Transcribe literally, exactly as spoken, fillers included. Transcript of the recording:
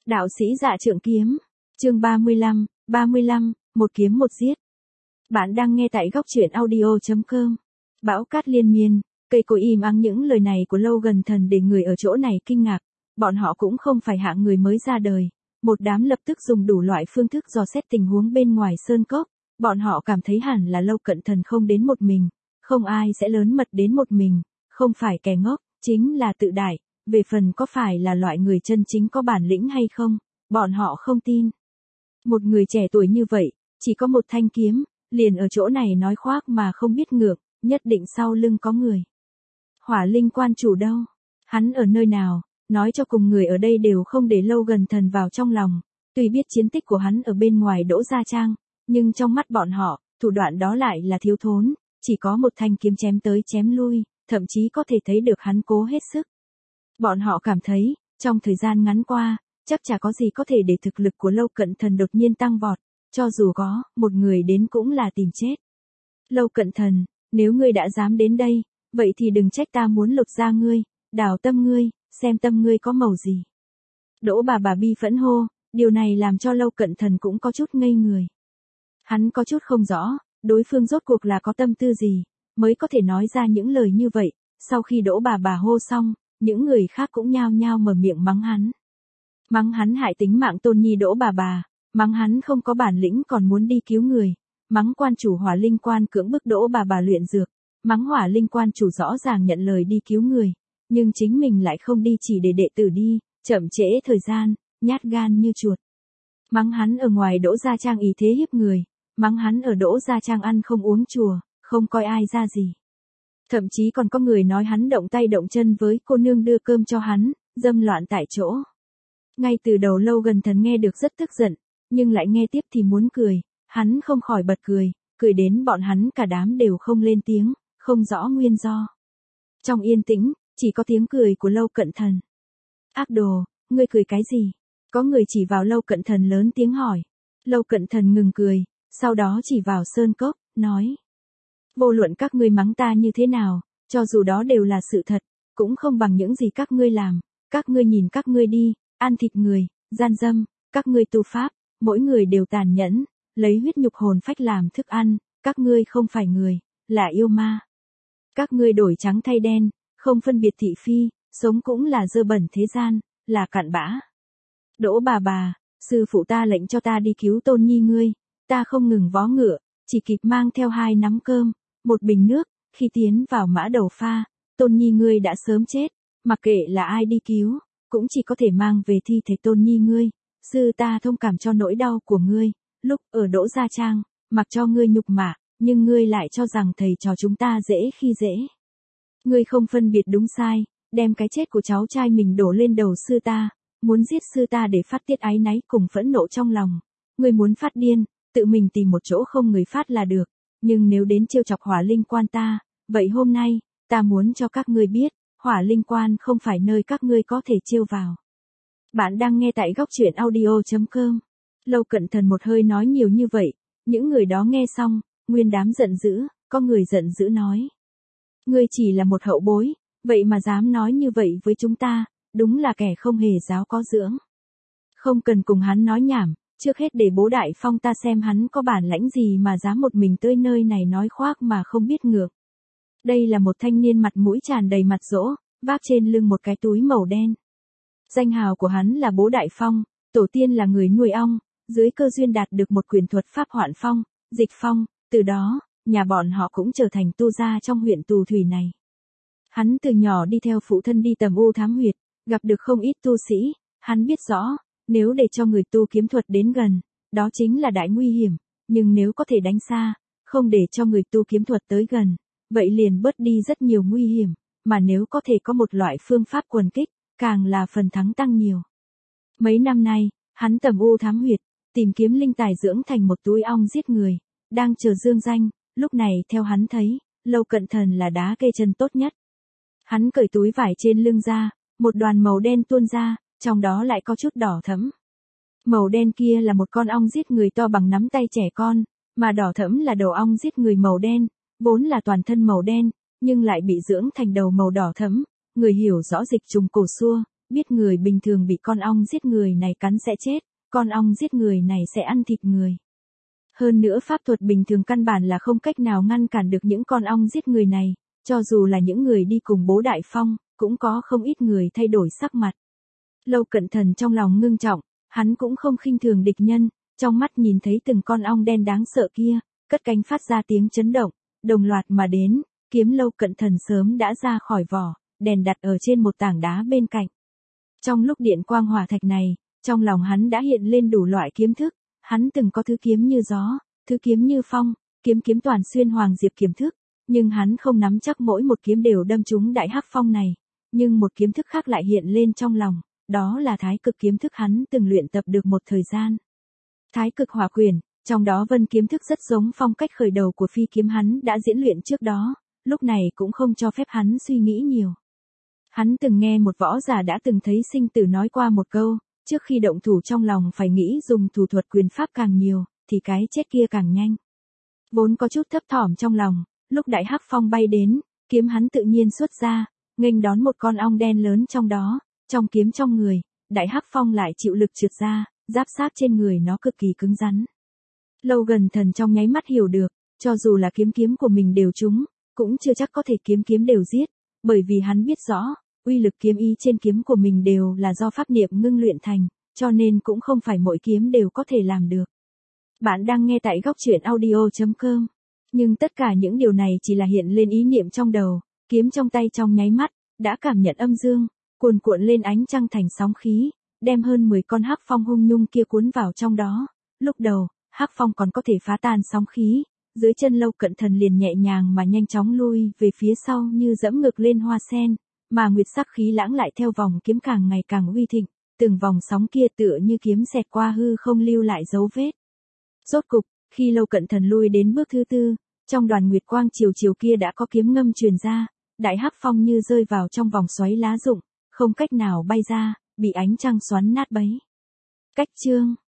Đạo sĩ Dạ Trượng Kiếm, chương ba mươi lăm, ba mươi lăm, một kiếm một giết. Bạn đang nghe tại góc truyện audio chấm com. Bão cát liên miên, cây cối im ắng, những lời này của Lâu Gần Thần để người ở chỗ này kinh ngạc. Bọn họ cũng không phải hạng người mới ra đời. Một đám lập tức dùng đủ loại phương thức dò xét tình huống bên ngoài sơn cốc. Bọn họ cảm thấy hẳn là Lâu Cận Thần không đến một mình, không ai sẽ lớn mật đến một mình, không phải kẻ ngốc, chính là tự đại. Về phần có phải là loại người chân chính có bản lĩnh hay không, bọn họ không tin. Một người trẻ tuổi như vậy, chỉ có một thanh kiếm, liền ở chỗ này nói khoác mà không biết ngược, nhất định sau lưng có người. Hỏa Linh quan chủ đâu? Hắn ở nơi nào? Nói cho cùng, người ở đây đều không để Lâu Gần Thần vào trong lòng. Tuy biết chiến tích của hắn ở bên ngoài Đỗ Gia Trang, nhưng trong mắt bọn họ, thủ đoạn đó lại là thiếu thốn, chỉ có một thanh kiếm chém tới chém lui, thậm chí có thể thấy được hắn cố hết sức. Bọn họ cảm thấy, trong thời gian ngắn qua, chắc chả có gì có thể để thực lực của Lâu Cận Thần đột nhiên tăng vọt, cho dù có, một người đến cũng là tìm chết. Lâu Cận Thần, nếu ngươi đã dám đến đây, vậy thì đừng trách ta muốn lột da ngươi, đào tâm ngươi, xem tâm ngươi có màu gì. Đỗ bà bà bi phẫn hô, điều này làm cho Lâu Cận Thần cũng có chút ngây người. Hắn có chút không rõ, đối phương rốt cuộc là có tâm tư gì, mới có thể nói ra những lời như vậy. Sau khi Đỗ bà bà hô xong, những người khác cũng nhao nhao mở miệng mắng hắn. Mắng hắn hại tính mạng Tôn Nhi Đỗ bà bà, mắng hắn không có bản lĩnh còn muốn đi cứu người, mắng quan chủ Hỏa Linh quan cưỡng bức Đỗ bà bà luyện dược, mắng Hỏa Linh quan chủ rõ ràng nhận lời đi cứu người, nhưng chính mình lại không đi chỉ để đệ tử đi, chậm trễ thời gian, nhát gan như chuột. Mắng hắn ở ngoài Đỗ Gia Trang ý thế hiếp người, mắng hắn ở Đỗ Gia Trang ăn không uống chùa, không coi ai ra gì. Thậm chí còn có người nói hắn động tay động chân với cô nương đưa cơm cho hắn, dâm loạn tại chỗ. Ngay từ đầu Lâu Gần Thần nghe được rất tức giận, nhưng lại nghe tiếp thì muốn cười, hắn không khỏi bật cười, cười đến bọn hắn cả đám đều không lên tiếng, không rõ nguyên do. Trong yên tĩnh, chỉ có tiếng cười của Lâu Cận Thần. Ác đồ, ngươi cười cái gì? Có người chỉ vào Lâu Cận Thần lớn tiếng hỏi. Lâu Cận Thần ngừng cười, sau đó chỉ vào sơn cốc, nói. Vô luận các ngươi mắng ta như thế nào, cho dù đó đều là sự thật, cũng không bằng những gì các ngươi làm. Các ngươi nhìn các ngươi đi, ăn thịt người, gian dâm, các ngươi tu pháp, mỗi người đều tàn nhẫn, lấy huyết nhục hồn phách làm thức ăn, các ngươi không phải người, là yêu ma. Các ngươi đổi trắng thay đen, không phân biệt thị phi, sống cũng là dơ bẩn thế gian, là cặn bã. Đỗ bà bà, sư phụ ta lệnh cho ta đi cứu Tôn Nhi ngươi, ta không ngừng vó ngựa, chỉ kịp mang theo hai nắm cơm, một bình nước, khi tiến vào mã đầu pha, Tôn Nhi ngươi đã sớm chết, mặc kệ là ai đi cứu, cũng chỉ có thể mang về thi thể Tôn Nhi ngươi. Sư ta thông cảm cho nỗi đau của ngươi, lúc ở Đỗ Gia Trang, mặc cho ngươi nhục mạ, nhưng ngươi lại cho rằng thầy trò chúng ta dễ khi dễ. Ngươi không phân biệt đúng sai, đem cái chết của cháu trai mình đổ lên đầu sư ta, muốn giết sư ta để phát tiết áy náy cùng phẫn nộ trong lòng. Ngươi muốn phát điên, tự mình tìm một chỗ không người phát là được, nhưng nếu đến trêu chọc Hỏa Linh quan ta, vậy hôm nay, ta muốn cho các ngươi biết, Hỏa Linh quan không phải nơi các ngươi có thể trêu vào. Bạn đang nghe tại góc truyện audio chấm com. Lâu Cận Thần một hơi nói nhiều như vậy, những người đó nghe xong, nguyên đám giận dữ, có người giận dữ nói. Ngươi chỉ là một hậu bối, vậy mà dám nói như vậy với chúng ta, đúng là kẻ không hề giáo có dưỡng. Không cần cùng hắn nói nhảm, trước hết để bố Đại Phong ta xem hắn có bản lãnh gì mà dám một mình tới nơi này nói khoác mà không biết ngược. Đây là một thanh niên mặt mũi tràn đầy mặt dỗ, vác trên lưng một cái túi màu đen. Danh hào của hắn là Bố Đại Phong, tổ tiên là người nuôi ong, dưới cơ duyên đạt được một quyền thuật pháp hoạn phong, dịch phong, từ đó, nhà bọn họ cũng trở thành tu gia trong huyện Tù Thủy này. Hắn từ nhỏ đi theo phụ thân đi tầm u thám huyệt, gặp được không ít tu sĩ, hắn biết rõ, nếu để cho người tu kiếm thuật đến gần, đó chính là đại nguy hiểm, nhưng nếu có thể đánh xa, không để cho người tu kiếm thuật tới gần, vậy liền bớt đi rất nhiều nguy hiểm, mà nếu có thể có một loại phương pháp quần kích, càng là phần thắng tăng nhiều. Mấy năm nay, hắn tầm u thám huyệt, tìm kiếm linh tài dưỡng thành một túi ong giết người, đang chờ dương danh, lúc này theo hắn thấy, Lâu Cận Thần là đá kê chân tốt nhất. Hắn cởi túi vải trên lưng ra, một đoàn màu đen tuôn ra, trong đó lại có chút đỏ thẫm. Màu đen kia là một con ong giết người to bằng nắm tay trẻ con, mà đỏ thẫm là đầu ong giết người màu đen, vốn là toàn thân màu đen, nhưng lại bị dưỡng thành đầu màu đỏ thẫm. Người hiểu rõ dịch trùng cổ xua, biết người bình thường bị con ong giết người này cắn sẽ chết, con ong giết người này sẽ ăn thịt người. Hơn nữa pháp thuật bình thường căn bản là không cách nào ngăn cản được những con ong giết người này, cho dù là những người đi cùng bố Đại Phong, cũng có không ít người thay đổi sắc mặt. Lâu Cận Thần trong lòng ngưng trọng, hắn cũng không khinh thường địch nhân, trong mắt nhìn thấy từng con ong đen đáng sợ kia, cất cánh phát ra tiếng chấn động, đồng loạt mà đến, kiếm Lâu Cận Thần sớm đã ra khỏi vỏ, đèn đặt ở trên một tảng đá bên cạnh. Trong lúc điện quang hỏa thạch này, trong lòng hắn đã hiện lên đủ loại kiếm thức, hắn từng có thứ kiếm như gió, thứ kiếm như phong, kiếm kiếm toàn xuyên hoàng diệp kiếm thức, nhưng hắn không nắm chắc mỗi một kiếm đều đâm trúng đại hắc phong này, nhưng một kiếm thức khác lại hiện lên trong lòng, đó là thái cực kiếm thức hắn từng luyện tập được một thời gian. Thái cực hỏa quyển, trong đó vân kiếm thức rất giống phong cách khởi đầu của phi kiếm hắn đã diễn luyện trước đó, lúc này cũng không cho phép hắn suy nghĩ nhiều. Hắn từng nghe một võ giả đã từng thấy sinh tử nói qua một câu, trước khi động thủ trong lòng phải nghĩ dùng thủ thuật quyền pháp càng nhiều, thì cái chết kia càng nhanh. Vốn có chút thấp thỏm trong lòng, lúc đại hắc phong bay đến, kiếm hắn tự nhiên xuất ra, nghênh đón một con ong đen lớn trong đó, trong kiếm trong người, đại hắc phong lại chịu lực trượt ra, giáp sát trên người nó cực kỳ cứng rắn. Lâu Gần Thần trong nháy mắt hiểu được, cho dù là kiếm kiếm của mình đều trúng, cũng chưa chắc có thể kiếm kiếm đều giết, bởi vì hắn biết rõ, uy lực kiếm ý trên kiếm của mình đều là do pháp niệm ngưng luyện thành, cho nên cũng không phải mỗi kiếm đều có thể làm được. Bạn đang nghe tại góc truyện audio chấm com, nhưng tất cả những điều này chỉ là hiện lên ý niệm trong đầu, kiếm trong tay trong nháy mắt, đã cảm nhận âm dương, cuồn cuộn lên ánh trăng thành sóng khí, đem hơn mười con hắc phong hung nhung kia cuốn vào trong đó. Lúc đầu, hắc phong còn có thể phá tan sóng khí, dưới chân Lâu Cận Thần liền nhẹ nhàng mà nhanh chóng lui về phía sau như dẫm ngược lên hoa sen, mà nguyệt sắc khí lãng lại theo vòng kiếm càng ngày càng uy thịnh, từng vòng sóng kia tựa như kiếm xẹt qua hư không lưu lại dấu vết. Rốt cục, khi Lâu Cận Thần lui đến bước thứ tư, trong đoàn nguyệt quang chiều chiều kia đã có kiếm ngâm truyền ra, đại hắc phong như rơi vào trong vòng xoáy lá rụng, không cách nào bay ra, bị ánh trăng xoắn nát bấy. Cách chương